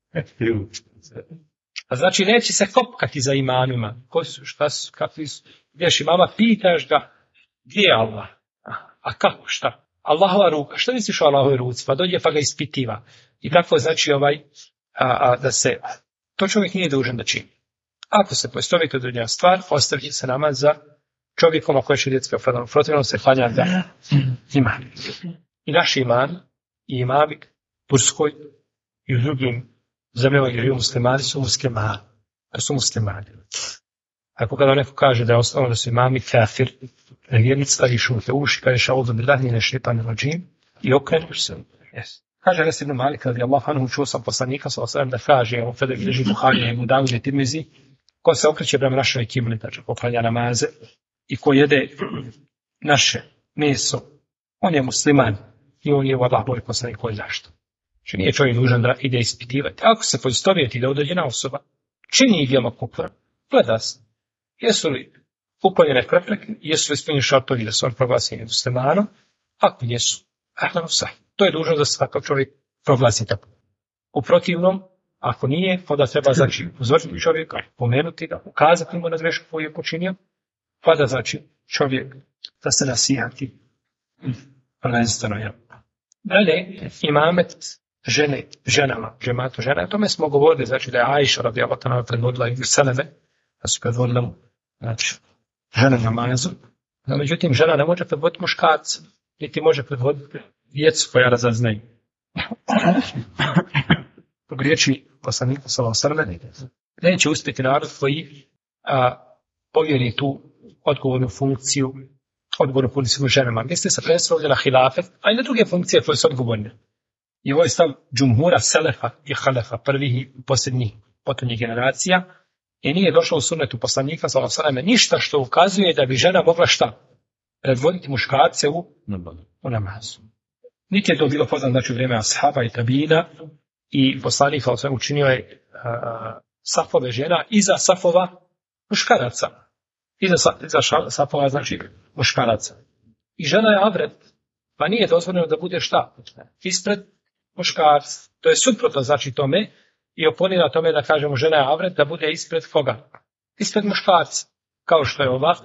A znači, neće se kopkati za imanima. Ko su, šta su, kakvi su. Gdješ imama, pitaš ga, gdje je Allah? A kako, šta? Allahova ruka, šta misliš o Allahovoj ruci? Pa dođe pa ga ispitiva. I tako znači da se, to čovjek nije dužan da čini. Ako se poistoviti određena stvar, ostavlja se namaz za čovjekom ako je šerijatski opravdan. Protivno se klanja da ima. I naš iman, i imami, Turskoj i u drugim zemljama gdje muslimani su muslimani. Ako kada neko kaže da je osnovno da su imami kafir, nevjernica i šute uši, kaže šauzu billahi mine šeitanir racim i okrenuš se. Yes. Kaže Enes ibn Malik radijallahu anhu, čuo sam poslanika sallallahu alejhi ve sellem da kaže, evo kada bilježi Buharija i Davud i Tirmizi, ko se okreće prema našoj kibli, znači poklanja namaze, i ko jede naše meso, on je musliman i on je Allah Boži poslanik. Koji zašto? Znači nije čovjek dužan da ide ispitivati. Ako se poistovjeti da određena osoba čini djelo kufra, gleda se jesu li uklonjene prepreke, jesu li ispunjeni šartovi da su on proglaseni muslimanom, ako jesu, to je dužno da svakav čovjek proglasi tako. U protivnom, ako nije, onda treba znači uzvrti čovjeka, pomenuti ga, ukazati mu na grešku koju je počinio, pa da znači čovjek da se nasihati prvenstveno. Dalje, imamet ženama, džematu žena, o tome smo govorili, znači da je Ajša radijallahu anha predvodila i Seleme, da su predvodila znači, žene namazu, no međutim žena ne može predvoditi muškarca, niti može predvoditi djecu koja razaznaju. Zbog riječi poslanika sallallahu alejhi ve sellem, neće uspjeti narod koji povjeri tu odgovornu funkciju ženama. Misli se prvenstveno ovdje na hilafet, a i na druge funkcije koje su odgovorne. I ovo je stav džumhura, selefa i halefa, prvih i posljednjih generacija, i nije došlo u sunnetu poslanika sallallahu alejhi ve sellem ništa što ukazuje da bi žena mogla šta? Predvoditi muškarce u namazu. Niti je to bilo poznat znači u vrijeme ashaba i tabina, i poslanik sallallahu alejhi ve sellem učinio je safove žena iza safova muškaraca. Iza safova znači muškaraca. I žena je avret, pa nije dozvoljeno da bude šta? Ispred muškarca. To je suprotno znači tome i oponira tome da kažemo žena je avret da bude ispred koga? Ispred muškarca. Kao što je ova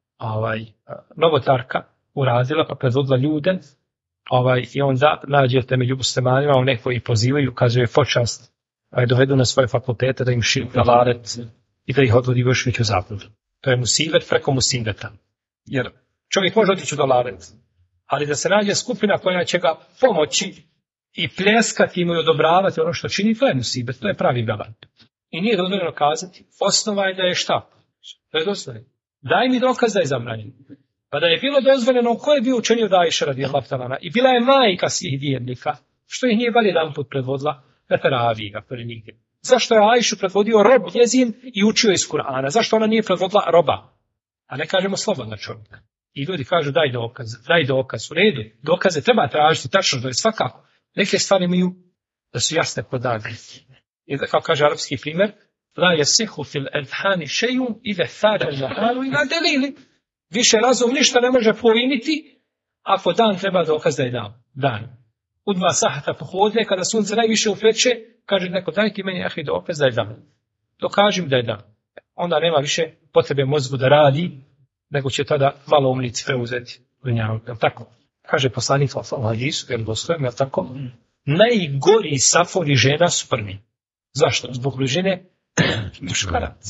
novotarka uradila pa predvodila ljude i onda nađete među muslimanima one koji pozivaju i ukazuje počast dovedu na svoje fakultete da im širu dalalet i da ih odvodi još veću zabludu. To je musibet preko musibeta. Jer čovjek može otići u dalalet, ali da se nađe skupina koja će ga pomoći i pljeskati mu i odobravati ono što čini, to je musibet, to je pravi galan. I nije dozvoljeno kazati, osnova je da je šta? To je dozvoljeno. Daj mi dokaz da je zabranjeno. Pa da je bilo dozvoljeno, ko je bio učenio da Ajša radijallahu ta'ala i bila je majka svih vjernika, što ih nije bar jedan put predvodila na teraviji, prvi nigdje. Zašto je Ajšu predvodio rob njezin i učio iz Kur'ana? Zašto ona nije predvodila roba? A ne kažemo slobodna čovjeka. I ljudi kažu daj dokaz, u redu, dokaze treba tražiti, tačno da je svakako. Neke stvari imaju da su jasne podane. I da kao kaže arapski primjer, la yasihu fil adhani shay'un idha thara al-naharu ila dalili. Više razum ništa ne može poviniti ako dan treba dokaz da je dan. U 2 sata pohodne, kada sunce najviše upleće, kaže neko, daj ti meni ahi dokaz da je dan. Dokažim da je dan. Onda nema više potrebe mozgu da radi, nego će tada malo umnici preuzeti. Tako. Kaže poslanik je tako? Najgori safovi žena su prvi. Zašto? Zbog bližine muškaraca.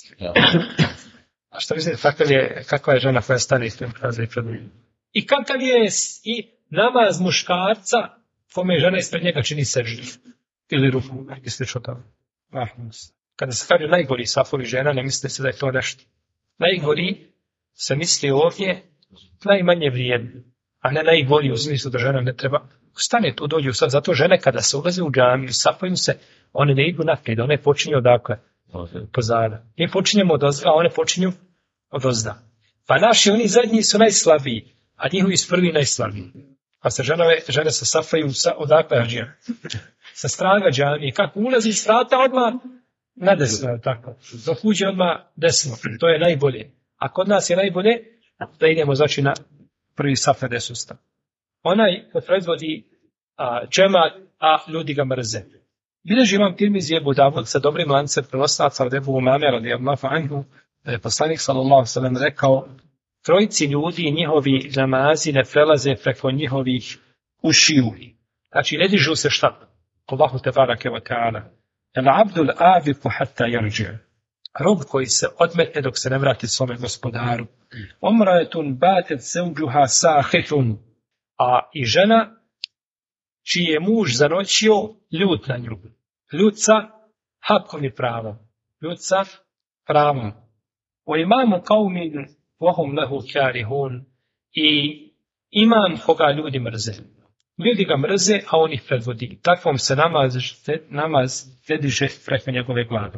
A što mislite, kakva je žena koja stane ispred kaza i pred njim? I kakav je i namaz muškarca kome žena ispred njega čini seždu ili ruku, i slično tamo. Kada se kaže najgori safovi žena, ne mislite se da je to nešto. Najgori se misli ovdje najmanje vrijedni, a ne najgori u smislu da žena ne treba. Stane tu, dođu sad, zato žene kada se ulaze u džamiju, sapaju se, one ne idu naprijed, one počinju odakle? Pozada. Mi počinjemo od ozda, a one počinju od ozda. Pa naši oni zadnji su najslabiji, a njihovi su prvi najslabiji. Pa se žene se safaju odakle džamije. Sa straga džamije. Kako ulazi iz vrata odmah na desno, tako. Dok uđe odmah desno. To je najbolje. A kod nas je najbolje da idemo znači na prvi saf na desnu stranu. Onaj ko predvodi džemat, a ljudi ga mrze. Bileži imam Tirmizi Ebu Davud sa dobrim lancem prenoslaca od Ebu Umame radijallahu anhu, da je poslanik sallallahu alejhi ve sellem rekao, 3 ljudi njihovi namazi ne prelaze preko njihovih ušiju. Znači ne dižu se šta? Allahu tebareke ve taala. El abdul abiku hatta yarji. Rob koji se odmetne dok se ne vrati svome gospodaru. Omraetun batet zauđuha sahitun. A i žena čiji je muž zanoćio ljut na nju. Ljut sa hakom i pravom. Ljut sa pravom. O imamu qaumin wahum lehu karihun, i imam koga ljudi mrze. Ljudi ga mrze, a on ih predvodi. Takvom se namaz ne diže preko njegove glave.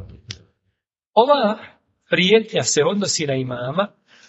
Ova prijetnja se odnosi na imama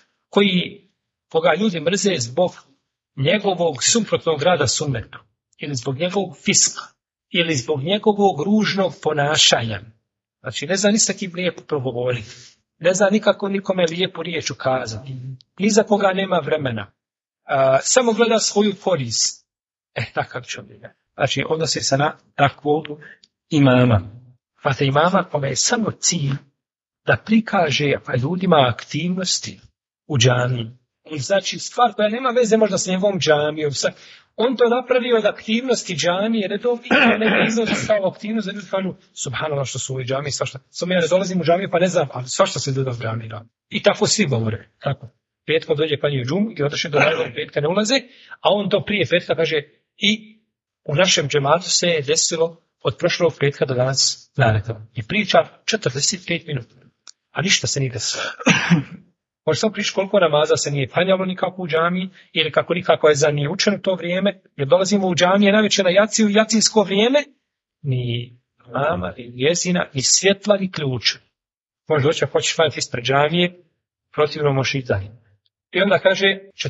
koga ljudi mrze zbog njegovog suprotnog rada sunnetu, ili zbog njegovog fiska, ili zbog njegovog ružnog ponašanja. Znači, ne zna ni sa kim lijepo progovoriti, ne zna nikako nikome lijepu riječ ukazati, ni za koga nema vremena, samo gleda svoju korist. Takav čovjek. Znači, odnosi se na takvog imama. Fate imama kome je samo cilj da prikaže ljudima aktivnosti u džamiji. Znači, stvar koja nema veze možda s njegovom džamijom. On to napravio od aktivnosti džamije, redovni ne izlazi kao aktivnost, da ljudi kažu, subhanallah što su u ovoj džamiji, svašta. Samo ja ne dolazim u džamiju pa ne znam, ali svašta se ljudi u džamiji radi. I tako svi govore. Tako. Petkom dođe pa nije džum i odošli do narednog petka ne ulaze, a on to prije petka kaže i u našem džematu se je desilo od prošlog petka do danas narednog. I priča 45 minuta. A ništa se nije desilo. Može samo pričati koliko namaza se nije klanjalo nikako u džamiji, ili kako nikako je za nije učeno to vrijeme, jer dolazimo u džamije najveće na jaciju, jacijsko vrijeme, ni mama, ni jezina, ni svjetla, ni ključa. Može doći ako hoćeš klanjati ispred džamije, protivno možeš ići dalje. I onda kaže,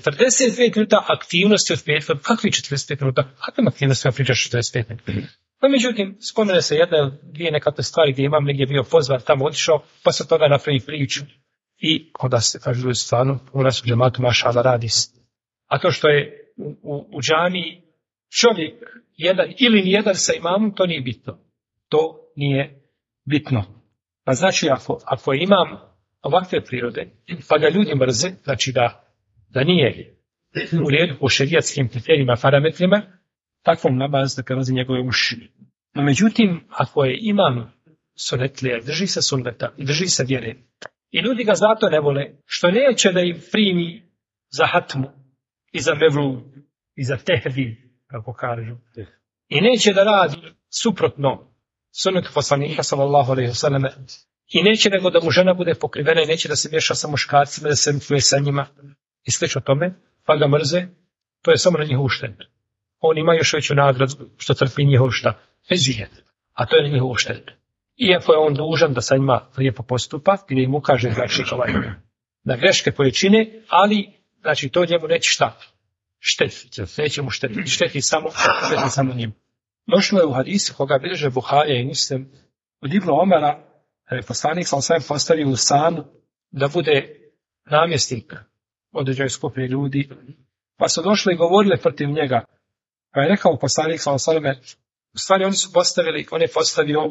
45 minuta aktivnosti od petka. Kakvi 45 minuta? Kakvim aktivnostima pričaš 45 minuta? No, međutim, spomene se jedna, dvije nekakve stvari gdje imam negdje bio pozvan, tamo otišao, pa se toga napravi priču. I onda se kaže, stvarno, u nas u džematu mašala radi se. A to što je u džamiji čovjek jedan ili nijedan sa imamom, to nije bitno. To nije bitno. Pa znači, ako imam ovakve prirode, pa ga ljudi mrze, znači da nije u redu po šerijatskim kriterijima, parametrima, takvom namaz da prelazi njegove uši. No, međutim, ako je imam sunnetlija, drži se sunneta, drži se vjere, i ljudi ga zato ne vole, što neće da im primi za hatmu, i za mevlu, i za tehvi, kako kažu. I neće da radi suprotno sunnetu poslanika, sallallahu alejhi ve selleme, i neće nego da mu žena bude pokrivena i neće da se miješa sa muškarcima, da se mkuje sa njima i slično tome, pa ga mrze, to je samo na njihov štet. On ima još veću nagradu što trpi njihov šta? Fezijet. A to je na njihov štet. Iako je on dužan da sa njima lijepo postupa i da im ukaže znači, na greške koje čine, ali znači, to njemu neće šta? Štetiti. Neće mu štetiti. Šteti samo njim. Došlo je u hadisu koga bilježe Buharija i Muslim od Ibn Omara, poslanik sam sve postavio u Sanu da bude namjesnik određenoj skupini ljudi, pa su došli i govorili protiv njega. Pa je rekao poslanik sam sve, u stvari on je postavio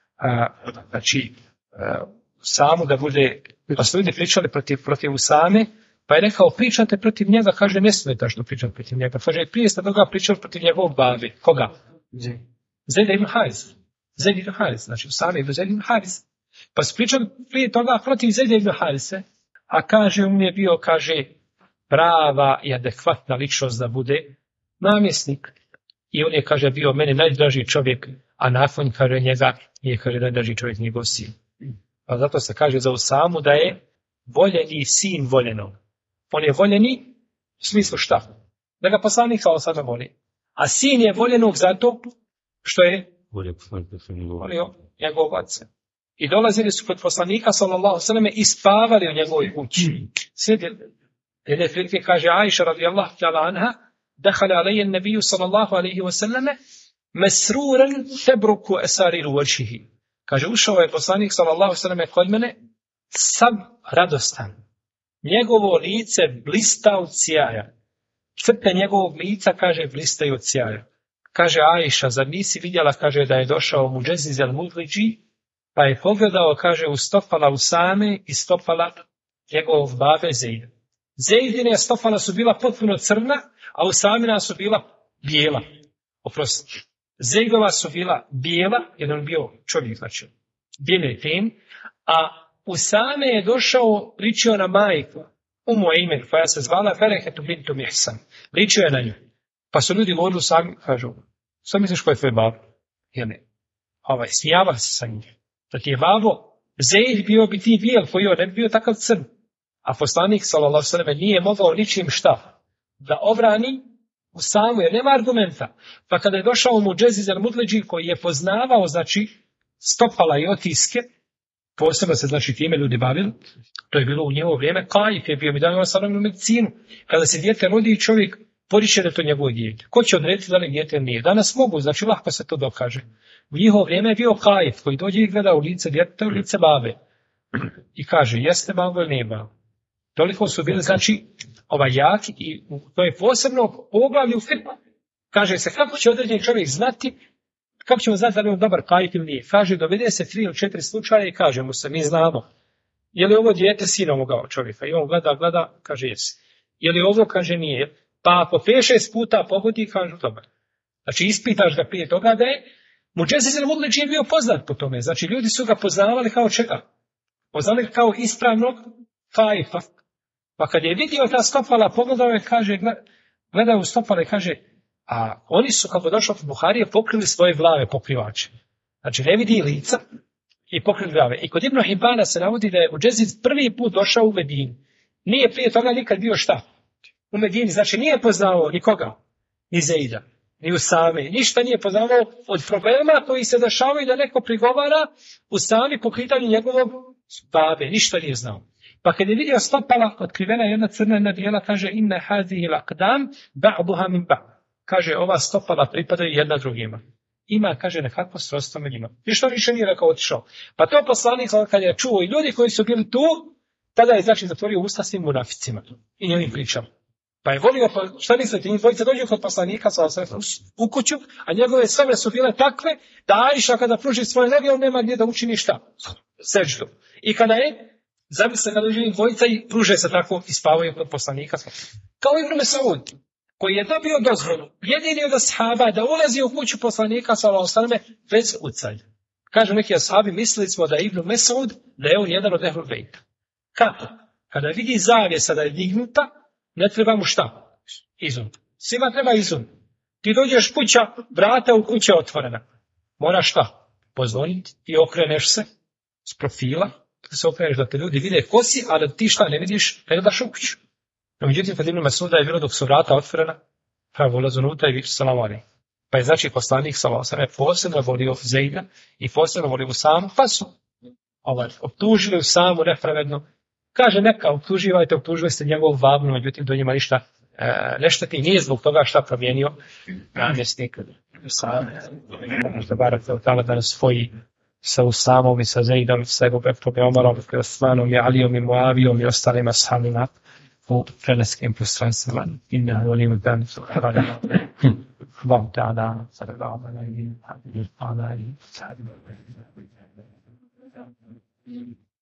Samu da bude, pa su ljudi pričali protiv Usame, pa je rekao pričate protiv njega, kaže ne smijete što pričati protiv njega, kaže prije ste toga pričali protiv njegovog babe. Koga? Zaid ibn Haris, znači Usame ibn Zaid ibn Haris. Pa su pričali prije toga protiv Zaid ibn Harise, a kaže on je bio, kaže, prava i adekvatna ličnost da bude namjesnik. I on je, kaže, bio meni najdraži čovjek, a nakon, kaže, njega je, kaže, najdraži čovjek njegov sin. Pa zato se kaže za Usamu da je voljeni sin voljenog. On je voljeni u smislu šta? Da ga poslanik sada voli. A sin je voljenog zato što je volio njegov oca. I dolazili su kod poslanika sallallahu sallam i spavali u njegovoj kući. Sjedili. Jedne prilike kaže Aisha radijallahu ta'ala anha, دخل علي النبي صلى الله عليه وسلم مسرورا تبرك أسارير وجهه. Kaže, ušao je poslanik sallallahu alejhi ve selleme kod mene sav radostan. Njegovo lice blista od sjaja. Crte njegovog lica, kaže, blistaju od sjaja. Kaže Aisha, zar nisi vidjela, kaže, da je došao Muđeziz el-Mudliđi, pa je pogledao, kaže, u stopala Usame i stopala njegovog babe Zejda. Zejdine stopala su bila potpuno crna, a Usamina su bila bijela. Oprosti. Zejdova su bila bijela, jer on bio čovjek, znači, bijeli ten, a Usame je došao, ličio na majku, Umu Ejmen, koja se zvala Bereketu bintu Mihsan. Ličio je na nju. Pa su ljudi govorili sami, kažu, što misliš ko je tvoj babo? Smijava se sa njim. Da ti je babo Zeid bio bi ti bijel koji on ne bi bio takav crn. A poslanik sallallahu alejhi ve sellem nije mogao ničim šta da obrani u samu, jer nema argumenta. Pa kada je došao Muđeziz al-Mudleđi koji je poznavao, znači, stopala i otiske, posebno se, znači, time ljudi bavili, to je bilo u njegovo vrijeme, Kajif je bio mi dao sanovnu medicinu. Kada se dijete rodi, čovjek poriče da je to njegovo dijete. Ko će odrediti da li dijete nije? Danas mogu, znači, lahko se to dokaže. U njihovo vrijeme je bio Kajif koji dođe i gleda u lice djeteta, u lice babe. I kaže, jeste babo ili nije babo? Toliko su bili, znači, jaki i to je posebno poglavlje u fiqhu. Kaže se, kako će određeni čovjek znati, kako ćemo znati da li on dobar kajif ili nije? Kaže, dovede se 3 ili 4 slučaja i kaže mu se, mi znamo, je li ovo dijete sin ovoga čovjeka? I on gleda, kaže, jesi. Je li ovo, kaže, nije. Pa ako 5-6 puta pogodi, kaže, dobar. Znači, ispitaš ga prije toga da je Muđeziz al-Mudleđi je bio poznat po tome. Znači, ljudi su ga poznavali kao čega? Poznali kao ispravnog kajfa. Pa kad je vidio ta stopala, pogledao je, kaže, gledao u stopala i kaže, a oni su, kako došlo od Buharije, pokrili svoje glave pokrivače. Znači, ne vidi lica i pokrili glave. I kod Ibn Hibana se navodi da je Muđeziz prvi put došao u Medinu. Nije prije toga nikad bio šta? U Medini, znači nije poznao nikoga, ni Zeida, ni Usame, ništa nije poznavao od problema koji se dešavaju da neko prigovara u sami po pitanju njegovog babe, ništa nije znao. Pa kad je vidio stopala, otkrivena jedna crna bijela, kaže, inna hazihi l'aqdam ba'duha min ba'd. Kaže, ova stopala pripadaju jedna drugima. Ima, kaže, nekakvo srodstvo među njima. Ništa više nije rekao, otišao. Pa to poslanik, kad je čuo i ljudi koji su bili tu, tada je, znači, zatvorio usta svim munaficima i njim pričama. Pa je volio, šta mislite, njih dvojica dođu kod poslanika u kuću, a njegove sobe su bile takve da Ajša kada pruži svoje noge, on nema gdje da učini šta? Seždu. I kada je, zamislite kada dođu njih dvojica i pruže se tako i spavaju kod poslanika. Kao Ibn Mesud, koji je dobio dozvolu, jedini od ashaba da ulazi u kuću poslanika sallallahu bez ucalja. Kažu neki ashabi, mislili smo da je Ibn Mesud, da je on jedan od Ehlul Bejta. Kako? Kada vidi zavjesa da je dignuta, ne treba mu šta? Izum. Svima treba izum. Ti dođeš kuća, vrata u kuće otvorena. Moraš šta? Pozvoniti i okreneš se s profila, da se okreneš da te ljudi vide ko si, a da ti šta ne vidiš, ne gledaš u kuću. No, međutim, kad Ibn Mesuda je bilo dok su vrata otvorena, pa ulazu unutra i viču salam alejkum. Pa je znači poslanik sallallahu alejhi ve sellem posebno volio Zeida i posebno volio Usamu, pa su optužili Usamu nepravedno. Kaže, neka, optužili ste njegovu babu, međutim, do njima ništa ne šteti, nije zbog toga šta promijenio namjesnik da nas spoji sa Usamom i sa Zeidom, sa Ebu Bekrom i Omarom, i Osmanom i Alijom i Muavijom i ostalim ashabima u preleskim prostranstvima. Inna volim dan Allahu ta'ala sallallahu alaihi wa sallam.